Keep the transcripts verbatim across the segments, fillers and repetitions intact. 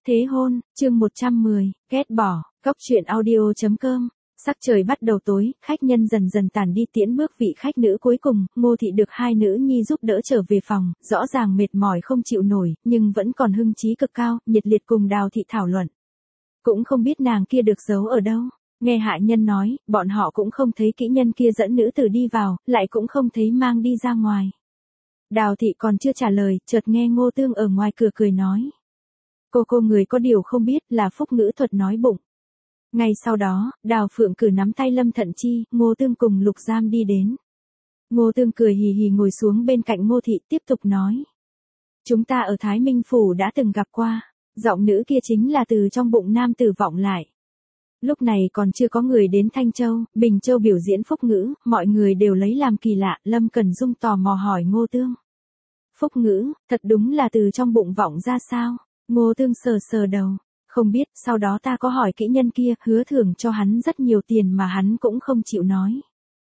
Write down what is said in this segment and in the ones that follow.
Thế hôn, chương một trăm mười, ghét bỏ, góc truyện audio chấm com. Sắc trời bắt đầu tối, khách nhân dần dần tản đi tiễn bước vị khách nữ cuối cùng, Ngô Thị được hai nữ nhi giúp đỡ trở về phòng, rõ ràng mệt mỏi không chịu nổi, nhưng vẫn còn hưng trí cực cao, nhiệt liệt cùng Đào Thị thảo luận. Cũng không biết nàng kia được giấu ở đâu. Nghe hạ nhân nói, bọn họ cũng không thấy kỹ nhân kia dẫn nữ tử đi vào, lại cũng không thấy mang đi ra ngoài. Đào Thị còn chưa trả lời, chợt nghe Ngô Tương ở ngoài cửa cười nói. Cô cô người có điều không biết là phúc ngữ thuật nói bụng. Ngay sau đó, Đào Phượng Cử nắm tay Lâm Thận Chi, Ngô Tương cùng Lục Giam đi đến. Ngô Tương cười hì hì ngồi xuống bên cạnh Ngô Thị tiếp tục nói. Chúng ta ở Thái Minh Phủ đã từng gặp qua, giọng nữ kia chính là từ trong bụng nam tử vọng lại. Lúc này còn chưa có người đến Thanh Châu, Bình Châu biểu diễn phúc ngữ, mọi người đều lấy làm kỳ lạ, Lâm Cẩn Dung tò mò hỏi Ngô Tương. Phúc ngữ, thật đúng là từ trong bụng vọng ra sao? Ngô Tương sờ sờ đầu. Không biết, sau đó ta có hỏi kỹ nhân kia, hứa thưởng cho hắn rất nhiều tiền mà hắn cũng không chịu nói.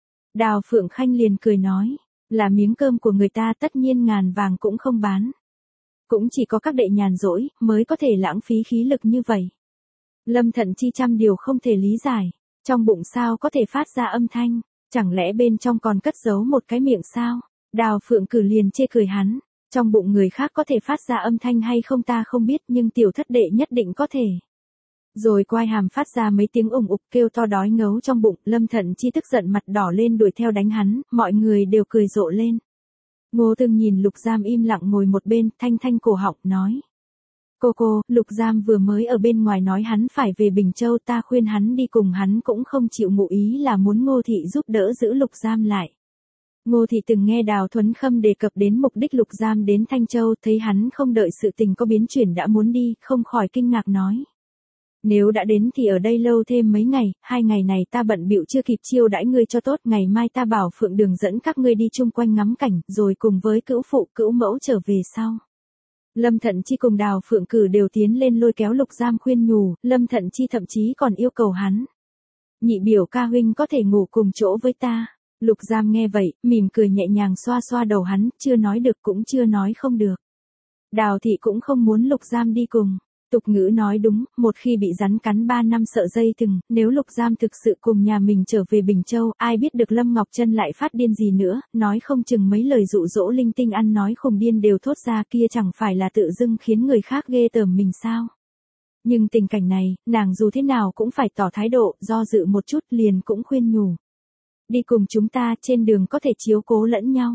Đào Phượng Khanh liền cười nói, là miếng cơm của người ta tất nhiên ngàn vàng cũng không bán. Cũng chỉ có các đệ nhàn rỗi, mới có thể lãng phí khí lực như vậy. Lâm Thận Chi trăm điều không thể lý giải, trong bụng sao có thể phát ra âm thanh, chẳng lẽ bên trong còn cất giấu một cái miệng sao? Đào Phượng Cử liền chê cười hắn. Trong bụng người khác có thể phát ra âm thanh hay không ta không biết nhưng tiểu thất đệ nhất định có thể. Rồi quai hàm phát ra mấy tiếng ủng ục kêu to đói ngấu trong bụng, Lâm Thận Chi tức giận mặt đỏ lên đuổi theo đánh hắn, mọi người đều cười rộ lên. Ngô Tương nhìn Lục Giam im lặng ngồi một bên, thanh thanh cổ họng nói. Cô cô, Lục Giam vừa mới ở bên ngoài nói hắn phải về Bình Châu, ta khuyên hắn đi cùng hắn cũng không chịu, ngụ ý là muốn Ngô Thị giúp đỡ giữ Lục Giam lại. Ngô Thị từng nghe Đào Thuấn Khâm đề cập đến mục đích Lục Giam đến Thanh Châu, thấy hắn không đợi sự tình có biến chuyển đã muốn đi, không khỏi kinh ngạc nói. Nếu đã đến thì ở đây lâu thêm mấy ngày, hai ngày này ta bận bịu chưa kịp chiêu đãi ngươi cho tốt, ngày mai ta bảo Phượng Đường dẫn các ngươi đi chung quanh ngắm cảnh, rồi cùng với cữu phụ cữu mẫu trở về sau. Lâm Thận Chi cùng Đào Phượng Cử đều tiến lên lôi kéo Lục Giam khuyên nhủ, Lâm Thận Chi thậm chí còn yêu cầu hắn. Nhị biểu ca huynh có thể ngủ cùng chỗ với ta. Lục Giam nghe vậy, mỉm cười nhẹ nhàng xoa xoa đầu hắn, chưa nói được cũng chưa nói không được. Đào Thị cũng không muốn Lục Giam đi cùng. Tục ngữ nói đúng, một khi bị rắn cắn ba năm sợ dây thừng, nếu Lục Giam thực sự cùng nhà mình trở về Bình Châu, ai biết được Lâm Ngọc Trân lại phát điên gì nữa, nói không chừng mấy lời dụ dỗ linh tinh ăn nói khùng điên đều thốt ra, kia chẳng phải là tự dưng khiến người khác ghê tởm mình sao. Nhưng tình cảnh này, nàng dù thế nào cũng phải tỏ thái độ, do dự một chút liền cũng khuyên nhủ. Đi cùng chúng ta, trên đường có thể chiếu cố lẫn nhau.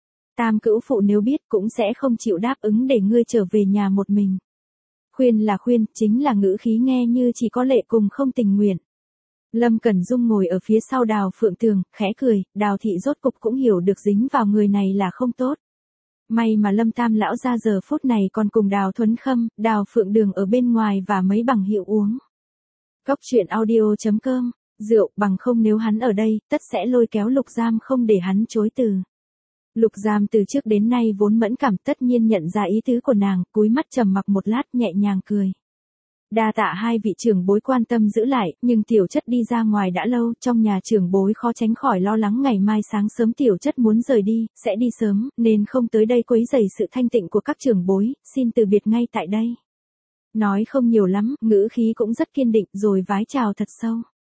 Tam cữu phụ nếu biết cũng sẽ không chịu đáp ứng để ngươi trở về nhà một mình. Khuyên là khuyên, chính là ngữ khí nghe như chỉ có lệ cùng không tình nguyện. Lâm Cẩn Dung ngồi ở phía sau Đào Phượng Tường, khẽ cười, Đào Thị rốt cục cũng hiểu được dính vào người này là không tốt. May mà Lâm Tam lão ra giờ phút này còn cùng Đào Thuấn Khâm, Đào Phượng Đường ở bên ngoài và mấy bằng hữu uống. Góc truyện audio chấm com. Rượu, bằng không nếu hắn ở đây, tất sẽ lôi kéo Lục Giam không để hắn chối từ. Lục Giam từ trước đến nay vốn mẫn cảm, tất nhiên nhận ra ý tứ của nàng, cúi mắt trầm mặc một lát nhẹ nhàng cười. Đa tạ hai vị trưởng bối quan tâm giữ lại, nhưng tiểu chất đi ra ngoài đã lâu, trong nhà trưởng bối khó tránh khỏi lo lắng ngày mai sáng sớm tiểu chất muốn rời đi, sẽ đi sớm, nên không tới đây quấy rầy sự thanh tịnh của các trưởng bối, xin từ biệt ngay tại đây. Nói không nhiều lắm, ngữ khí cũng rất kiên định, rồi vái chào thật sâu.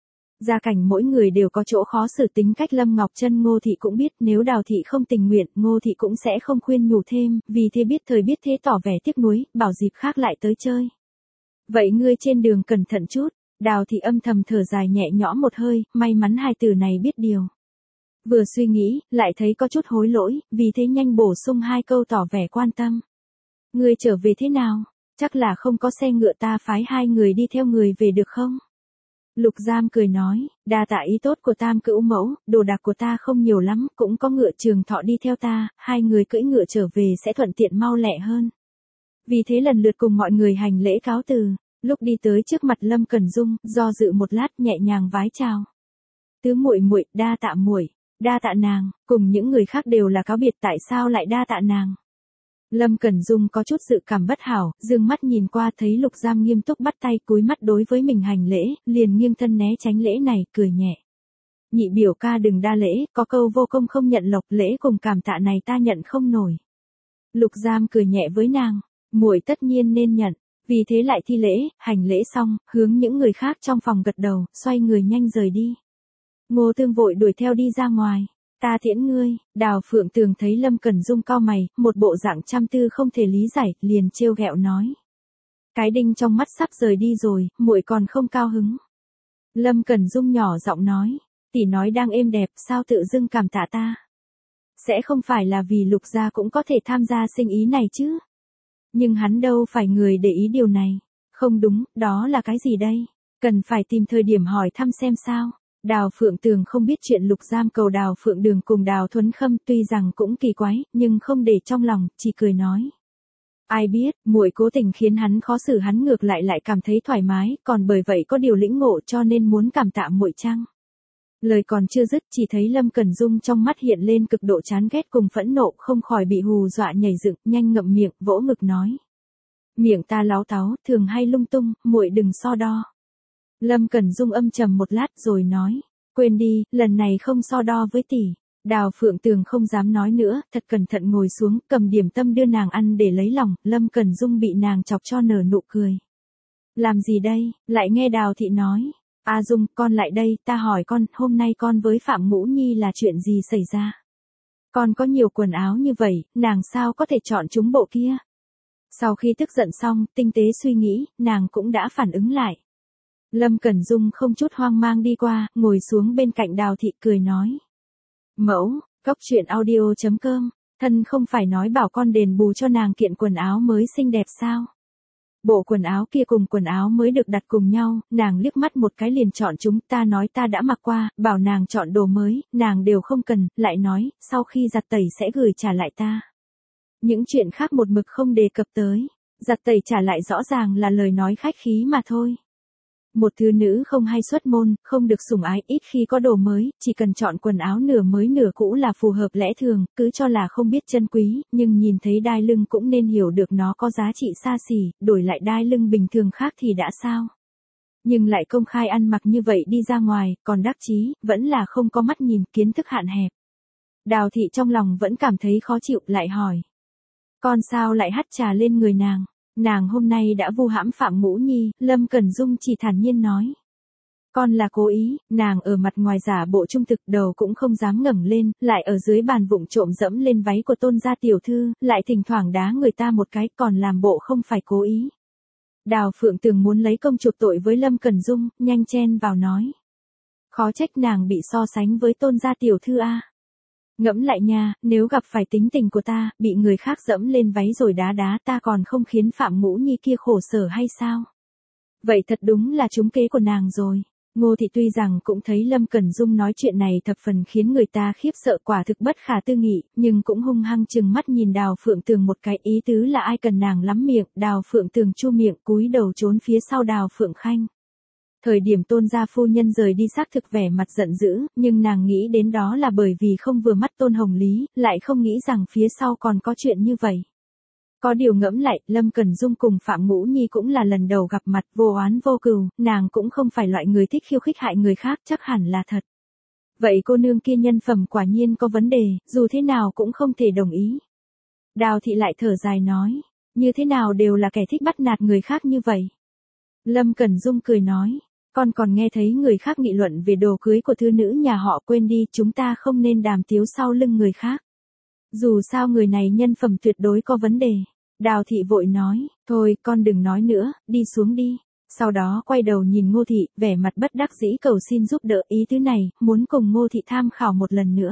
Gia cảnh mỗi người đều có chỗ khó xử, tính cách Lâm Ngọc Trân Ngô Thị cũng biết, nếu Đào Thị không tình nguyện, Ngô Thị cũng sẽ không khuyên nhủ thêm, vì thế biết thời biết thế tỏ vẻ tiếc nuối, bảo dịp khác lại tới chơi. Vậy ngươi trên đường cẩn thận chút. Đào Thị âm thầm thở dài nhẹ nhõm một hơi, may mắn hai từ này biết điều. Vừa suy nghĩ, lại thấy có chút hối lỗi, vì thế nhanh bổ sung hai câu tỏ vẻ quan tâm. Ngươi trở về thế nào? Chắc là không có xe ngựa, ta phái hai người đi theo người về được không? Lục Giam cười nói, đa tạ ý tốt của Tam cữu mẫu, đồ đạc của ta không nhiều lắm, cũng có ngựa Trường Thọ đi theo ta, hai người cưỡi ngựa trở về sẽ thuận tiện mau lẹ hơn. Vì thế lần lượt cùng mọi người hành lễ cáo từ, lúc đi tới trước mặt Lâm Cẩn Dung, do dự một lát nhẹ nhàng vái chào. Tứ muội muội, đa tạ muội, đa tạ nàng, cùng những người khác đều là cáo biệt, tại sao lại đa tạ nàng? Lâm Cẩn Dung có chút dự cảm bất hảo, dương mắt nhìn qua thấy Lục Giam nghiêm túc bắt tay cúi mắt đối với mình hành lễ, liền nghiêng thân né tránh lễ này, cười nhẹ. Nhị biểu ca đừng đa lễ, có câu vô công không nhận lộc, lễ cùng cảm tạ này ta nhận không nổi. Lục Giam cười nhẹ với nàng, muội tất nhiên nên nhận, Vì thế lại thi lễ, hành lễ xong, hướng những người khác trong phòng gật đầu, xoay người nhanh rời đi. Ngô Tương vội đuổi theo đi ra ngoài. Ta tiễn ngươi. Đào Phượng Tường thấy Lâm Cẩn Dung cau mày, một bộ dạng chăm tư không thể lý giải, liền trêu ghẹo nói. Cái đinh trong mắt sắp rời đi rồi, muội còn không cao hứng. Lâm Cẩn Dung nhỏ giọng nói, tỷ nói đang êm đẹp, sao tự dưng cảm tạ ta? Sẽ không phải là vì Lục gia cũng có thể tham gia sinh ý này chứ? Nhưng hắn đâu phải người để ý điều này. Không đúng, đó là cái gì đây? Cần phải tìm thời điểm hỏi thăm xem sao. Đào Phượng Tường không biết chuyện Lục giam cầu Đào Phượng Đường cùng Đào Thuấn Khâm, tuy rằng cũng kỳ quái, nhưng không để trong lòng, chỉ cười nói. Ai biết, muội cố tình khiến hắn khó xử, hắn ngược lại lại cảm thấy thoải mái, còn bởi vậy có điều lĩnh ngộ cho nên muốn cảm tạ muội chăng? Lời còn chưa dứt, chỉ thấy Lâm Cẩn Dung trong mắt hiện lên cực độ chán ghét cùng phẫn nộ, không khỏi bị hù dọa nhảy dựng, nhanh ngậm miệng, vỗ ngực nói. Miệng ta láo táo, thường hay lung tung, muội đừng so đo. Lâm Cẩn Dung âm trầm một lát rồi nói, quên đi, lần này không so đo với tỷ. Đào Phượng Tường không dám nói nữa, thật cẩn thận ngồi xuống, cầm điểm tâm đưa nàng ăn để lấy lòng, Lâm Cẩn Dung bị nàng chọc cho nở nụ cười. Làm gì đây, lại nghe Đào Thị nói. A Dung, con lại đây, ta hỏi con, hôm nay con với Phạm Ngũ Nhi là chuyện gì xảy ra? Con có nhiều quần áo như vậy, nàng sao có thể chọn chúng bộ kia? Sau khi tức giận xong, tinh tế suy nghĩ, nàng cũng đã phản ứng lại. Lâm Cẩn Dung không chút hoang mang đi qua, ngồi xuống bên cạnh Đào Thị cười nói. Mẫu, cốc truyện audio chấm com, thân không phải nói bảo con đền bù cho nàng kiện quần áo mới xinh đẹp sao? Bộ quần áo kia cùng quần áo mới được đặt cùng nhau, nàng liếc mắt một cái liền chọn chúng, ta nói ta đã mặc qua, bảo nàng chọn đồ mới, nàng đều không cần, lại nói, sau khi giặt tẩy sẽ gửi trả lại ta. Những chuyện khác một mực không đề cập tới, giặt tẩy trả lại rõ ràng là lời nói khách khí mà thôi. Một thứ nữ không hay xuất môn, không được sủng ái, ít khi có đồ mới, chỉ cần chọn quần áo nửa mới nửa cũ là phù hợp lẽ thường, cứ cho là không biết trân quý, nhưng nhìn thấy đai lưng cũng nên hiểu được nó có giá trị xa xỉ, đổi lại đai lưng bình thường khác thì đã sao. Nhưng lại công khai ăn mặc như vậy đi ra ngoài, còn đắc chí, vẫn là không có mắt nhìn, kiến thức hạn hẹp. Đào Thị trong lòng vẫn cảm thấy khó chịu, lại hỏi. Con sao lại hắt trà lên người nàng? Nàng hôm nay đã vu hãm Phạm Ngũ Nhi, Lâm Cẩn Dung chỉ thản nhiên nói. Con là cố ý, nàng ở mặt ngoài giả bộ trung thực, đầu cũng không dám ngẩng lên, lại ở dưới bàn vụng trộm dẫm lên váy của Tôn gia tiểu thư, lại thỉnh thoảng đá người ta một cái, còn làm bộ không phải cố ý. Đào Phượng Tường muốn lấy công chuộc tội với Lâm Cẩn Dung, nhanh chen vào nói. Khó trách nàng bị so sánh với Tôn gia tiểu thư a. Ngẫm lại nha, nếu gặp phải tính tình của ta, bị người khác dẫm lên váy rồi đá đá, ta còn không khiến Phạm Ngũ Nhi kia khổ sở hay sao? Vậy thật đúng là trúng kế của nàng rồi. Ngô Thị tuy rằng cũng thấy Lâm Cẩn Dung nói chuyện này thập phần khiến người ta khiếp sợ, quả thực bất khả tư nghị, nhưng cũng hung hăng chừng mắt nhìn Đào Phượng Tường một cái, ý tứ là ai cần nàng lắm miệng. Đào Phượng Tường chu miệng, cúi đầu trốn phía sau Đào Phượng Khanh. Thời điểm Tôn gia phu nhân rời đi xác thực vẻ mặt giận dữ, nhưng nàng nghĩ đến đó là bởi vì không vừa mắt Tôn Hồng Lý, lại không nghĩ rằng phía sau còn có chuyện như vậy. Có điều ngẫm lại, Lâm Cẩn Dung cùng Phạm Ngũ Nhi cũng là lần đầu gặp mặt, vô oán vô cừu, nàng cũng không phải loại người thích khiêu khích hại người khác, chắc hẳn là thật. Vậy cô nương kia nhân phẩm quả nhiên có vấn đề, dù thế nào cũng không thể đồng ý. Đào Thị lại thở dài nói, như thế nào đều là kẻ thích bắt nạt người khác như vậy. Lâm Cẩn Dung cười nói. Con còn nghe thấy người khác nghị luận về đồ cưới của thư nữ nhà họ, quên đi, chúng ta không nên đàm tiếu sau lưng người khác. Dù sao người này nhân phẩm tuyệt đối có vấn đề. Đào Thị vội nói, thôi con đừng nói nữa, đi xuống đi. Sau đó quay đầu nhìn Ngô Thị, vẻ mặt bất đắc dĩ cầu xin giúp đỡ, ý tứ này, muốn cùng Ngô Thị tham khảo một lần nữa.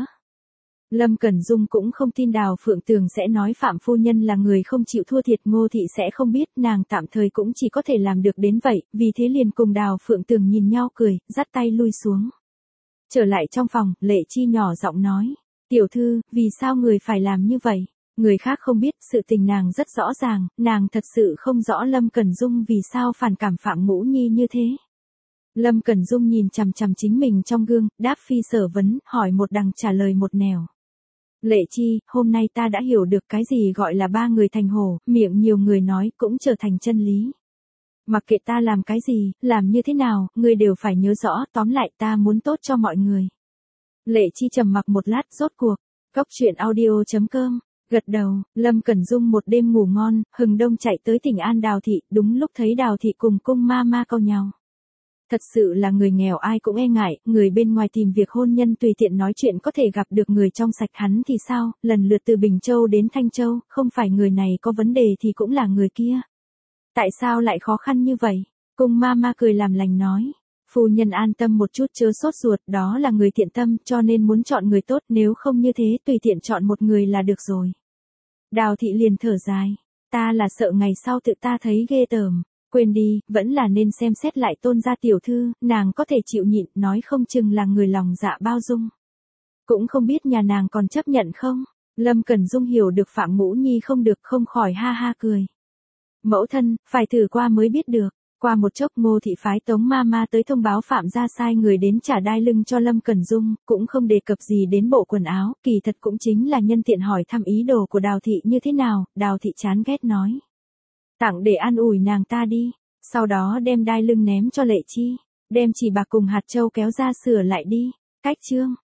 Lâm Cẩn Dung cũng không tin Đào Phượng Tường sẽ nói Phạm phu nhân là người không chịu thua thiệt, Ngô Thị sẽ không biết, nàng tạm thời cũng chỉ có thể làm được đến vậy, vì thế liền cùng Đào Phượng Tường nhìn nhau cười, dắt tay lui xuống. Trở lại trong phòng, Lệ Chi nhỏ giọng nói, tiểu thư, vì sao người phải làm như vậy? Người khác không biết, sự tình nàng rất rõ ràng, nàng thật sự không rõ Lâm Cẩn Dung vì sao phản cảm Phạm Ngũ Nhi như thế. Lâm Cẩn Dung nhìn chằm chằm chính mình trong gương, đáp phi sở vấn, hỏi một đằng trả lời một nẻo. Lệ Chi, hôm nay ta đã hiểu được cái gì gọi là ba người thành hổ, miệng nhiều người nói cũng trở thành chân lý. Mặc kệ ta làm cái gì, làm như thế nào, ngươi đều phải nhớ rõ, tóm lại ta muốn tốt cho mọi người. Lệ Chi trầm mặc một lát, rốt cuộc. Cốc truyện audio chấm com Gật đầu, Lâm Cẩn Dung một đêm ngủ ngon, hừng đông chạy tới tỉnh An Đào Thị, đúng lúc thấy Đào Thị cùng cung ma ma cau nhau. Thật sự là người nghèo ai cũng e ngại, người bên ngoài tìm việc hôn nhân tùy tiện nói chuyện có thể gặp được người trong sạch, hắn thì sao, lần lượt từ Bình Châu đến Thanh Châu, không phải người này có vấn đề thì cũng là người kia. Tại sao lại khó khăn như vậy? Cung ma ma cười làm lành nói. Phu nhân an tâm một chút chớ sốt ruột, đó là người thiện tâm cho nên muốn chọn người tốt, nếu không như thế tùy tiện chọn một người là được rồi. Đào Thị liền thở dài. Ta là sợ ngày sau tự ta thấy ghê tởm. Quên đi, vẫn là nên xem xét lại Tôn gia tiểu thư, nàng có thể chịu nhịn, nói không chừng là người lòng dạ bao dung. Cũng không biết nhà nàng còn chấp nhận không? Lâm Cẩn Dung hiểu được Phạm Ngũ Nhi không được, không khỏi ha ha cười. Mẫu thân, phải thử qua mới biết được. Qua một chốc Ngô thị phái Tống ma ma tới thông báo Phạm gia sai người đến trả đai lưng cho Lâm Cẩn Dung, cũng không đề cập gì đến bộ quần áo, kỳ thật cũng chính là nhân tiện hỏi thăm ý đồ của Đào Thị như thế nào, Đào Thị chán ghét nói. Tặng để an ủi nàng ta đi, sau đó đem đai lưng ném cho Lệ Chi, đem chỉ bạc cùng hạt châu kéo ra sửa lại đi. Cách chương